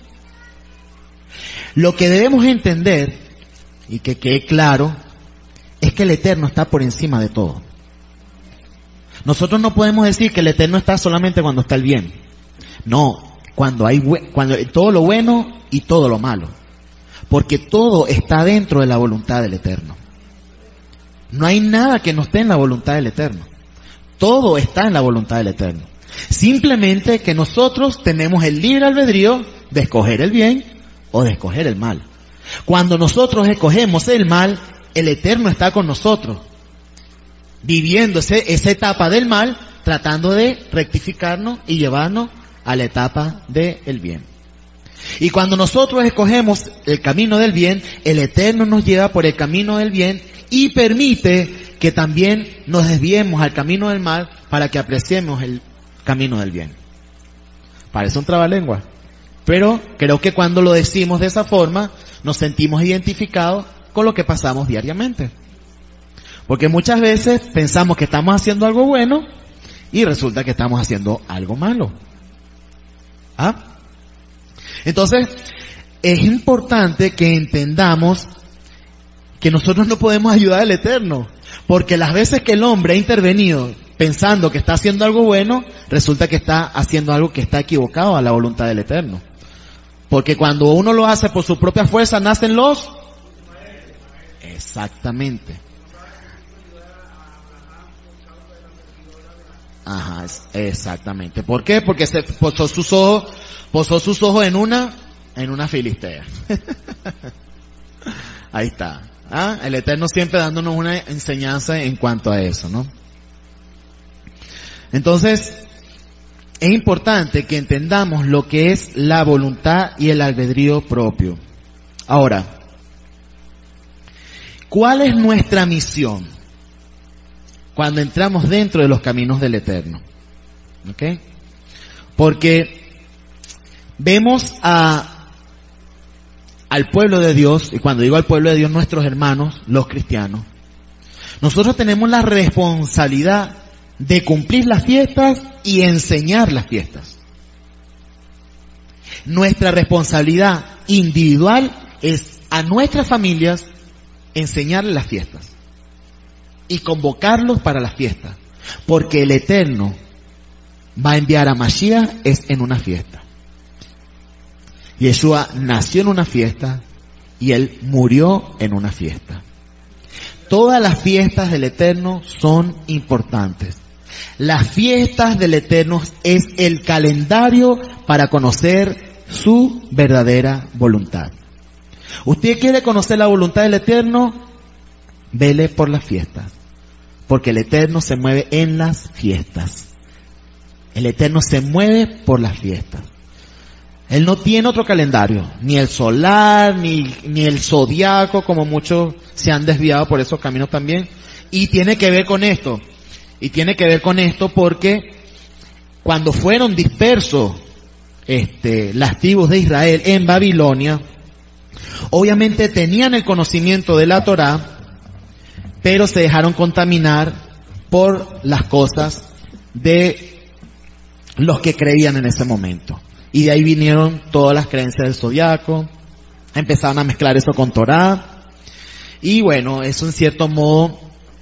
Lo que debemos entender, y que quede claro, es que el Eterno está por encima de todo. Nosotros no podemos decir que el Eterno está solamente cuando está el bien. No, cuando hay cuando todo lo bueno y todo lo malo. Porque todo está dentro de la voluntad del Eterno. No hay nada que no esté en la voluntad del Eterno. Todo está en la voluntad del Eterno. Simplemente que nosotros tenemos el libre albedrío de escoger el bien o de escoger el mal. Cuando nosotros escogemos el mal, el Eterno está con nosotros, viviendo ese, esa etapa del mal, tratando de rectificarnos y llevarnos a la etapa del bien. Y cuando nosotros escogemos el camino del bien, el Eterno nos lleva por el camino del bien y permite que también nos desviemos al camino del mal para que apreciemos el camino del bien. Parece un trabalengua, pero creo que cuando lo decimos de esa forma, nos sentimos identificados con lo que pasamos diariamente. Porque muchas veces pensamos que estamos haciendo algo bueno y resulta que estamos haciendo algo malo. ¿Ah? Entonces, es importante que entendamos que nosotros no podemos ayudar al Eterno, porque las veces que el hombre ha intervenido pensando que está haciendo algo bueno, resulta que está haciendo algo que está equivocado a la voluntad del Eterno. Porque cuando uno lo hace por su propia fuerza, nacen los... Exactamente. Ajá, exactamente. ¿Por qué? Porque se posó sus ojos, posó sus ojos en una, en una filistea. Ahí está. ¿Ah? El Eterno siempre dándonos una enseñanza en cuanto a eso, ¿no? Entonces, es importante que entendamos lo que es la voluntad y el albedrío propio. Ahora, ¿cuál es nuestra misión cuando entramos dentro de los caminos del Eterno? ¿Ok? Porque vemos a al pueblo de Dios, y cuando digo al pueblo de Dios, nuestros hermanos, los cristianos, nosotros tenemos la responsabilidad de cumplir las fiestas y enseñar las fiestas. Nuestra responsabilidad individual es a nuestras familias enseñarles las fiestas y convocarlos para las fiestas, porque el Eterno va a enviar a Mashiach es en una fiesta. Yeshua nació en una fiesta y Él murió en una fiesta. Todas las fiestas del Eterno son importantes. Las fiestas del Eterno es el calendario para conocer su verdadera voluntad. ¿Usted quiere conocer la voluntad del Eterno? Vele por las fiestas, porque el Eterno se mueve en las fiestas. El Eterno se mueve por las fiestas. Él no tiene otro calendario, ni el solar, ni, ni el zodiaco, como muchos se han desviado por esos caminos también. Y tiene que ver con esto, y tiene que ver con esto porque cuando fueron dispersos este, las tribus de Israel en Babilonia, obviamente tenían el conocimiento de la Torá, pero se dejaron contaminar por las cosas de los que creían en ese momento. Y de ahí vinieron todas las creencias del zodiaco, empezaron a mezclar eso con Torá, y bueno, eso en cierto modo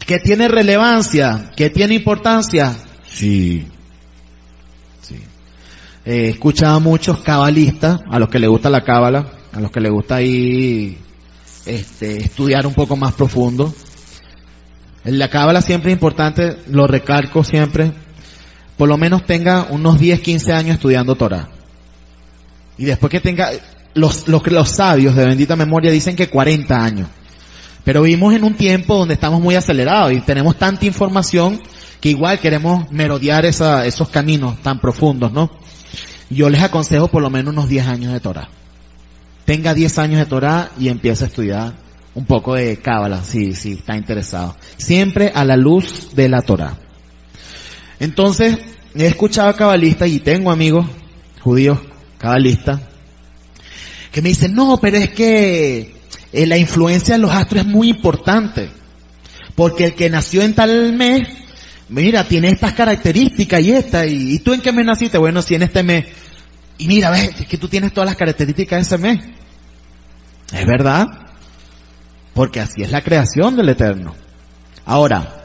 ¿Que tiene relevancia? ¿Que tiene importancia? Sí. Sí. He escuchado a muchos cabalistas, a los que les gusta la cábala, a los que les gusta ahí este, estudiar un poco más profundo. En la cábala siempre es importante, lo recalco siempre, por lo menos tenga unos diez, quince años estudiando Torah. Y después que tenga, los, los, los sabios de bendita memoria dicen que cuarenta años. Pero vivimos en un tiempo donde estamos muy acelerados y tenemos tanta información que igual queremos merodear esa, esos caminos tan profundos, ¿no? Yo les aconsejo por lo menos unos diez años de Torah. Tenga diez años de Torah y empiece a estudiar un poco de cábala, si, si está interesado. Siempre a la luz de la Torah. Entonces, he escuchado a cabalistas y tengo amigos judíos cabalistas que me dicen, no, pero es que eh, la influencia de los astros es muy importante. Porque el que nació en tal mes, mira, tiene estas características y esta, y, ¿y tú en qué mes naciste? Bueno, sí, en este mes. Y mira, ves, es que tú tienes todas las características de ese mes. Es verdad, porque así es la creación del Eterno. Ahora,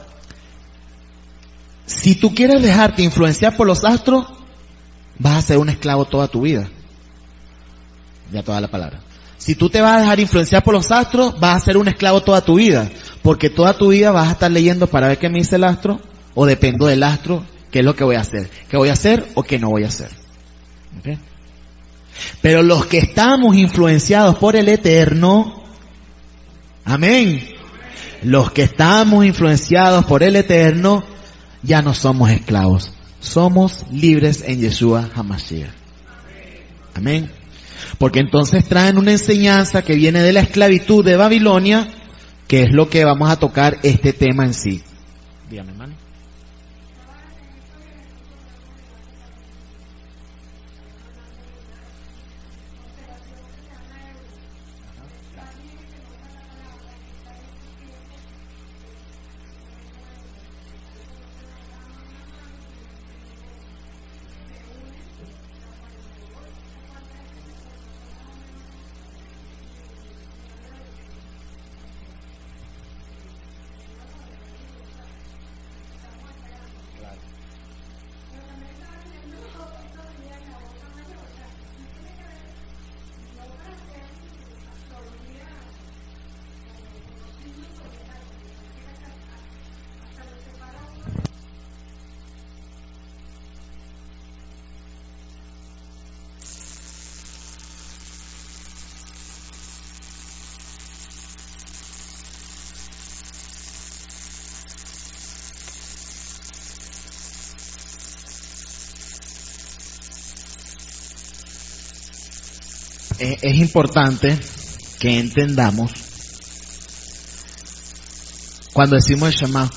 si tú quieres dejarte influenciar por los astros, vas a ser un esclavo toda tu vida. Ya toda la palabra. Si tú te vas a dejar influenciar por los astros, vas a ser un esclavo toda tu vida, porque toda tu vida vas a estar leyendo para ver qué me dice el astro, o dependo del astro, qué es lo que voy a hacer, qué voy a hacer o qué no voy a hacer. ¿Okay? Pero los que estamos influenciados por el Eterno, amén, los que estamos influenciados por el Eterno, ya no somos esclavos, somos libres en Yeshua HaMashiach. Amén. Porque entonces traen una enseñanza que viene de la esclavitud de Babilonia, que es lo que vamos a tocar este tema en sí. Dígame, hermano. Es, es importante que entendamos cuando decimos el Shema.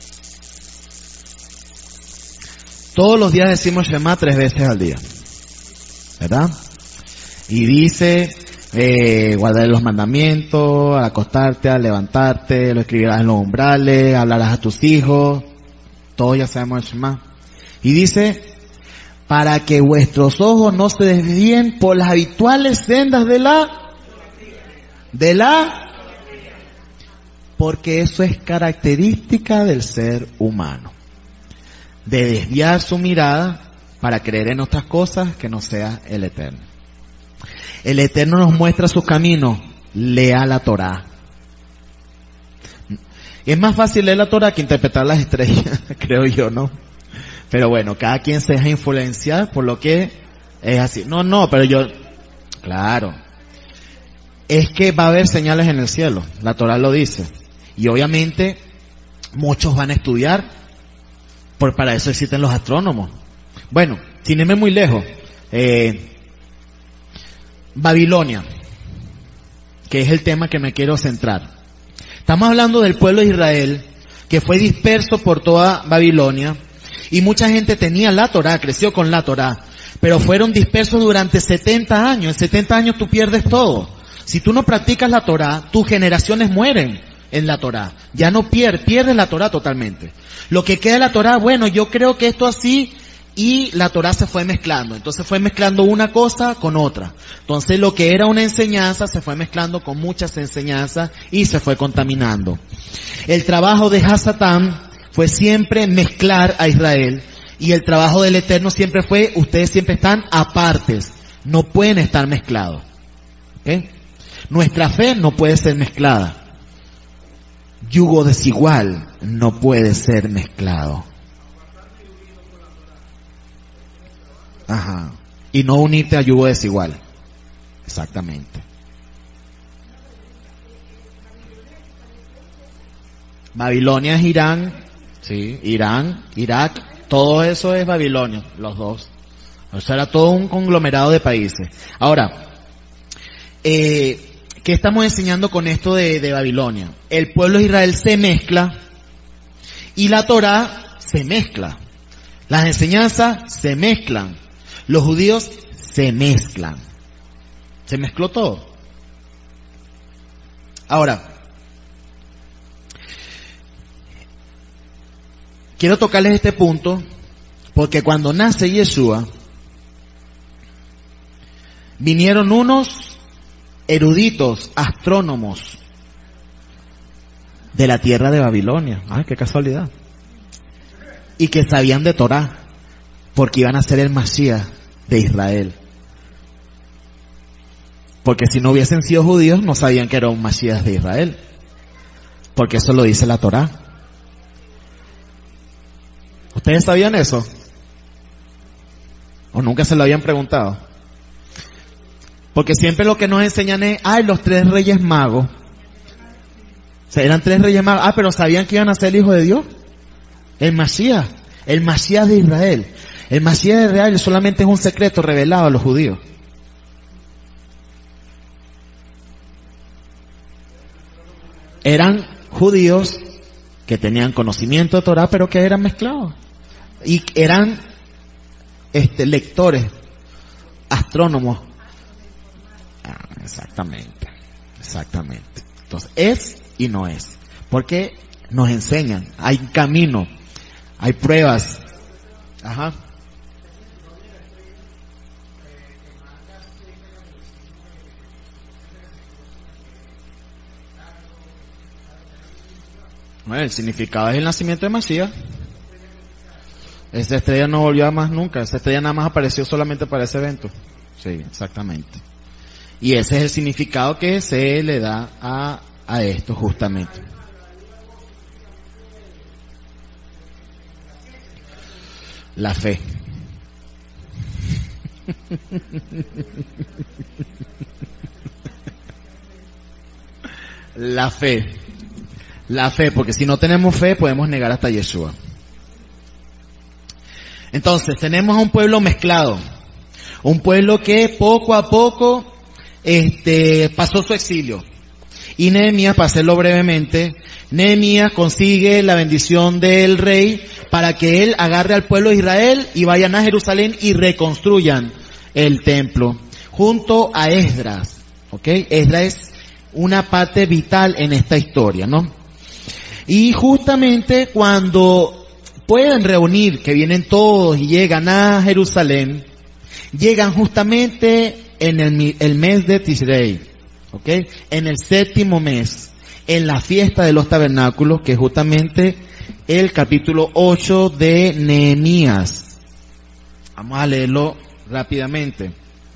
Todos los días decimos Shema tres veces al día, ¿verdad? Y dice, eh, guardar los mandamientos, al acostarte, al levantarte, lo escribirás en los umbrales, hablarás a tus hijos, todos ya sabemos el Shema. Y dice, para que vuestros ojos no se desvíen por las habituales sendas de la, de la, porque eso es característica del ser humano, de desviar su mirada para creer en otras cosas que no sea el Eterno. El Eterno nos muestra su camino, lea la Torá. Es más fácil leer la Torá que interpretar las estrellas, creo yo, ¿no? Pero bueno, cada quien se deja influenciar por lo que es así. No, no, pero yo, claro, es que va a haber señales en el cielo, la Torá lo dice. Y obviamente muchos van a estudiar, por para eso existen los astrónomos. Bueno, sin irme muy lejos, eh, Babilonia, que es el tema que me quiero centrar. Estamos hablando del pueblo de Israel, que fue disperso por toda Babilonia, y mucha gente tenía la Torá, creció con la Torá, pero fueron dispersos durante setenta años. En setenta años tú pierdes todo. Si tú no practicas la Torá, tus generaciones mueren en la Torá. Ya no pierdes, pierdes la Torá totalmente. Lo que queda de la Torá, bueno, yo creo que esto así, y la Torá se fue mezclando. Entonces fue mezclando una cosa con otra. Entonces lo que era una enseñanza se fue mezclando con muchas enseñanzas y se fue contaminando. El trabajo de Hasatán fue siempre mezclar a Israel, y el trabajo del Eterno siempre fue, ustedes siempre están apartes, no pueden estar mezclados. ¿Okay? Nuestra fe no puede ser mezclada. Yugo desigual no puede ser mezclado. Ajá. Y no unirte a yugo desigual. Exactamente. Babilonia es Irán, sí, Irán, Irak, todo eso es Babilonia, los dos. O sea, era todo un conglomerado de países. Ahora, eh, ¿qué estamos enseñando con esto de, de Babilonia? El pueblo de Israel se mezcla y la Torá se mezcla. Las enseñanzas se mezclan. Los judíos se mezclan. Se mezcló todo. Ahora, quiero tocarles este punto porque cuando nace Yeshua, vinieron unos eruditos, astrónomos de la tierra de Babilonia. Ay, qué casualidad. Y que sabían de Torá, porque iban a ser el Mashiach de Israel. Porque si no hubiesen sido judíos, no sabían que era un Mashiach de Israel. Porque eso lo dice la Torá. ¿Ustedes sabían eso? ¿O nunca se lo habían preguntado? Porque siempre lo que nos enseñan es, ay, los tres reyes magos. O sea, eran tres reyes magos. Ah, pero ¿sabían que iban a ser el hijo de Dios? El Mashiach. El Mashiach de Israel. El Mashiach de Israel solamente es un secreto revelado a los judíos. Eran judíos que tenían conocimiento de Torah, pero que eran mezclados. Y eran este, lectores, astrónomos. Ah, exactamente, exactamente. Entonces, es y no es. Porque nos enseñan, hay camino, hay pruebas. Ajá. Bueno, el significado es el nacimiento de Mashiach. Esa estrella no volvió a más nunca. Esa estrella nada más apareció solamente para ese evento. Sí, exactamente. Y ese es el significado que se le da a, a esto justamente. La fe. La fe. La fe, porque si no tenemos fe podemos negar hasta Yeshua. Entonces, tenemos a un pueblo mezclado. Un pueblo que poco a poco este, pasó su exilio. Y Nehemías, para hacerlo brevemente, Nehemías consigue la bendición del rey para que él agarre al pueblo de Israel y vayan a Jerusalén y reconstruyan el templo. Junto a Esdras. ¿Ok? Esdras es una parte vital en esta historia, ¿no? Y justamente cuando pueden reunir, que vienen todos y llegan a Jerusalén, llegan justamente en el, el mes de Tishrei, ¿ok? En el séptimo mes, en la fiesta de los tabernáculos, que es justamente el capítulo ocho de Nehemías. Vamos a leerlo rápidamente.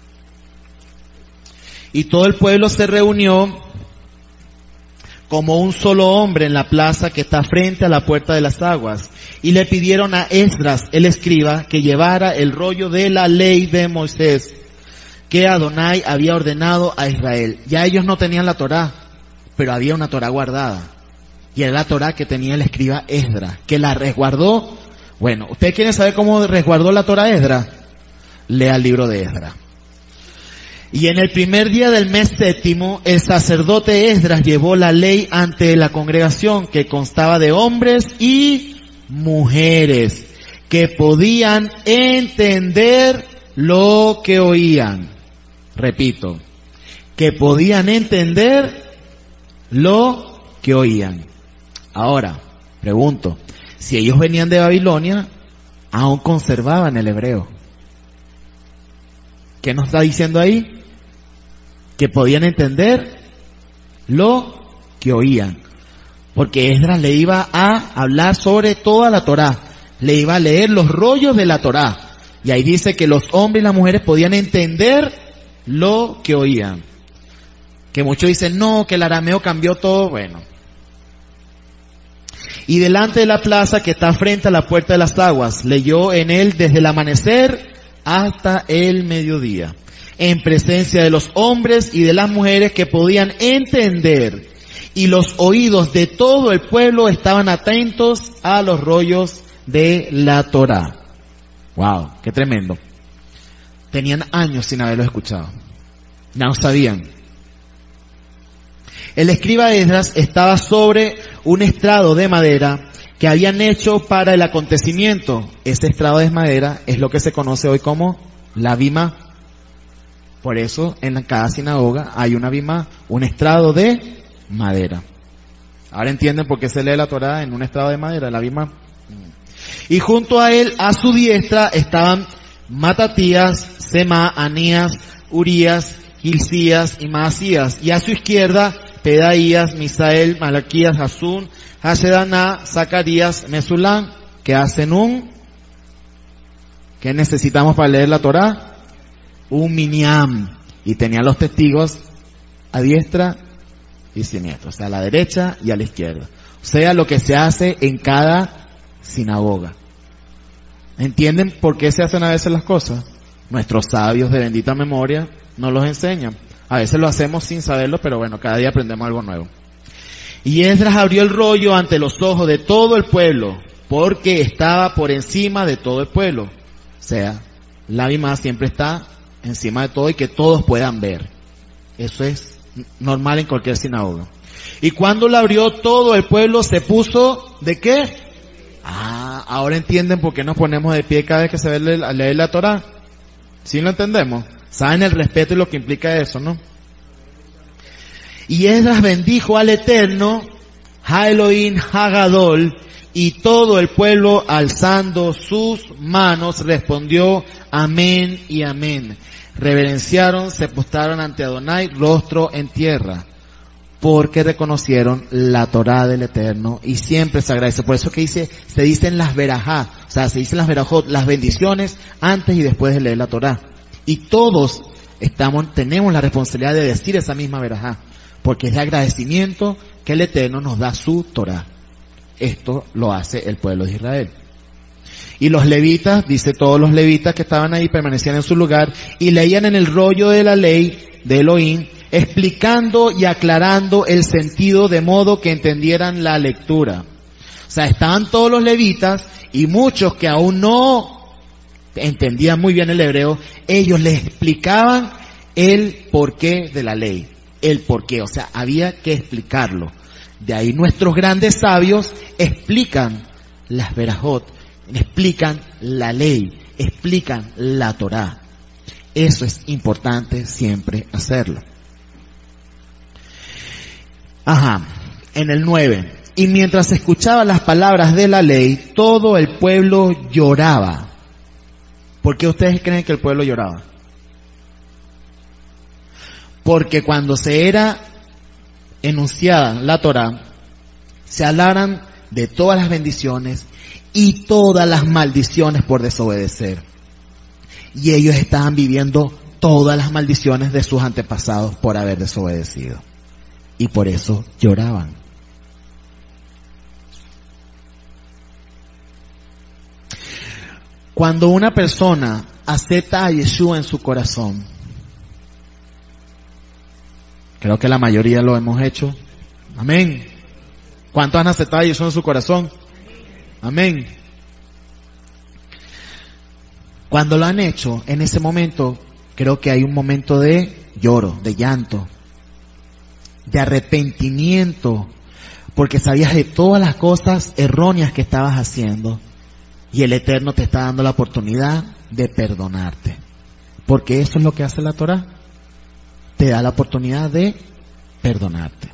Y todo el pueblo se reunió como un solo hombre en la plaza que está frente a la puerta de las aguas, y le pidieron a Esdras, el escriba, que llevara el rollo de la ley de Moisés, que Adonai había ordenado a Israel. Ya ellos no tenían la Torá, pero había una Torá guardada, y era la Torá que tenía el escriba Esdras, que la resguardó. Bueno, ¿ustedes quieren saber cómo resguardó la Torá Esdras? Lea el libro de Esdras. Y en el primer día del mes séptimo, el sacerdote Esdras llevó la ley ante la congregación, que constaba de hombres y mujeres, que podían entender lo que oían. Repito, que podían entender lo que oían. Ahora, pregunto, si ellos venían de Babilonia, aún conservaban el hebreo. ¿Qué nos está diciendo ahí? Que podían entender lo que oían. Porque Esdras le iba a hablar sobre toda la Torá. Le iba a leer los rollos de la Torá. Y ahí dice que los hombres y las mujeres podían entender lo que oían. Que muchos dicen, no, que el arameo cambió todo. Bueno. Y delante de la plaza que está frente a la puerta de las aguas, leyó en él desde el amanecer hasta el mediodía, en presencia de los hombres y de las mujeres que podían entender, y los oídos de todo el pueblo estaban atentos a los rollos de la Torá. Wow, qué tremendo. Tenían años sin haberlo escuchado. No sabían. El escriba Esdras estaba sobre un estrado de madera que habían hecho para el acontecimiento. Ese estrado de madera es lo que se conoce hoy como la bimá. Por eso en cada sinagoga hay una bimá, un estrado de madera. Ahora entienden por qué se lee la Torá en un estrado de madera, la bimá. Y junto a él, a su diestra, estaban Matatías, Semá, Anías, Urías, Hilcías y Maasías. Y a su izquierda, Pedaías, Misael, Malaquías, Hasún, Hashedaná, Zacarías, Mesulán, que hacen un, ¿qué necesitamos para leer la Torá? Un miniam. Y tenían los testigos a diestra y siniestra, o sea, a la derecha y a la izquierda. O sea, lo que se hace en cada sinagoga. ¿Entienden por qué se hacen a veces las cosas? Nuestros sabios de bendita memoria nos los enseñan. A veces lo hacemos sin saberlo, pero bueno, cada día aprendemos algo nuevo. Y Esdras abrió el rollo ante los ojos de todo el pueblo, porque estaba por encima de todo el pueblo. O sea, la bimá siempre está encima de todo y que todos puedan ver. Eso es normal en cualquier sinagoga. Y cuando la abrió, todo el pueblo se puso, ¿de qué? Ah, ahora entienden por qué nos ponemos de pie cada vez que se ve a leer la Torá. ¿Sí lo entendemos? Saben el respeto y lo que implica eso, ¿no? Y Esdras bendijo al Eterno, Ha Elohim Hagadol, y todo el pueblo alzando sus manos respondió amén y amén. Reverenciaron, se postraron ante Adonai, rostro en tierra, porque reconocieron la Torá del Eterno y siempre se agradece. Por eso que dice, se dicen las verajá, o sea, se dicen las verajot, las bendiciones antes y después de leer la Torá. Y todos estamos, tenemos la responsabilidad de decir esa misma verajá, porque es de agradecimiento que el Eterno nos da su Torá. Esto lo hace el pueblo de Israel. Y los levitas, dice todos los levitas que estaban ahí, permanecían en su lugar y leían en el rollo de la ley de Elohim, explicando y aclarando el sentido de modo que entendieran la lectura. O sea, estaban todos los levitas y muchos que aún no entendían muy bien el hebreo, ellos les explicaban el porqué de la ley, el porqué, o sea, había que explicarlo. De ahí nuestros grandes sabios explican las verajot, explican la ley, explican la Torá. Eso es importante siempre hacerlo. Ajá, en el nueve. Y mientras escuchaba las palabras de la ley, todo el pueblo lloraba. ¿Por qué ustedes creen que el pueblo lloraba? Porque cuando se era enunciada la Torá, se hablaran de todas las bendiciones y todas las maldiciones por desobedecer. Y ellos estaban viviendo todas las maldiciones de sus antepasados por haber desobedecido. Y por eso lloraban. Cuando una persona acepta a Yeshua en su corazón, creo que la mayoría lo hemos hecho. Amén. ¿Cuántos han aceptado a Yeshua en su corazón? Amén. Cuando lo han hecho, en ese momento, creo que hay un momento de lloro, de llanto, de arrepentimiento, porque sabías de todas las cosas erróneas que estabas haciendo y el Eterno te está dando la oportunidad de perdonarte, porque eso es lo que hace la Torá, te da la oportunidad de perdonarte.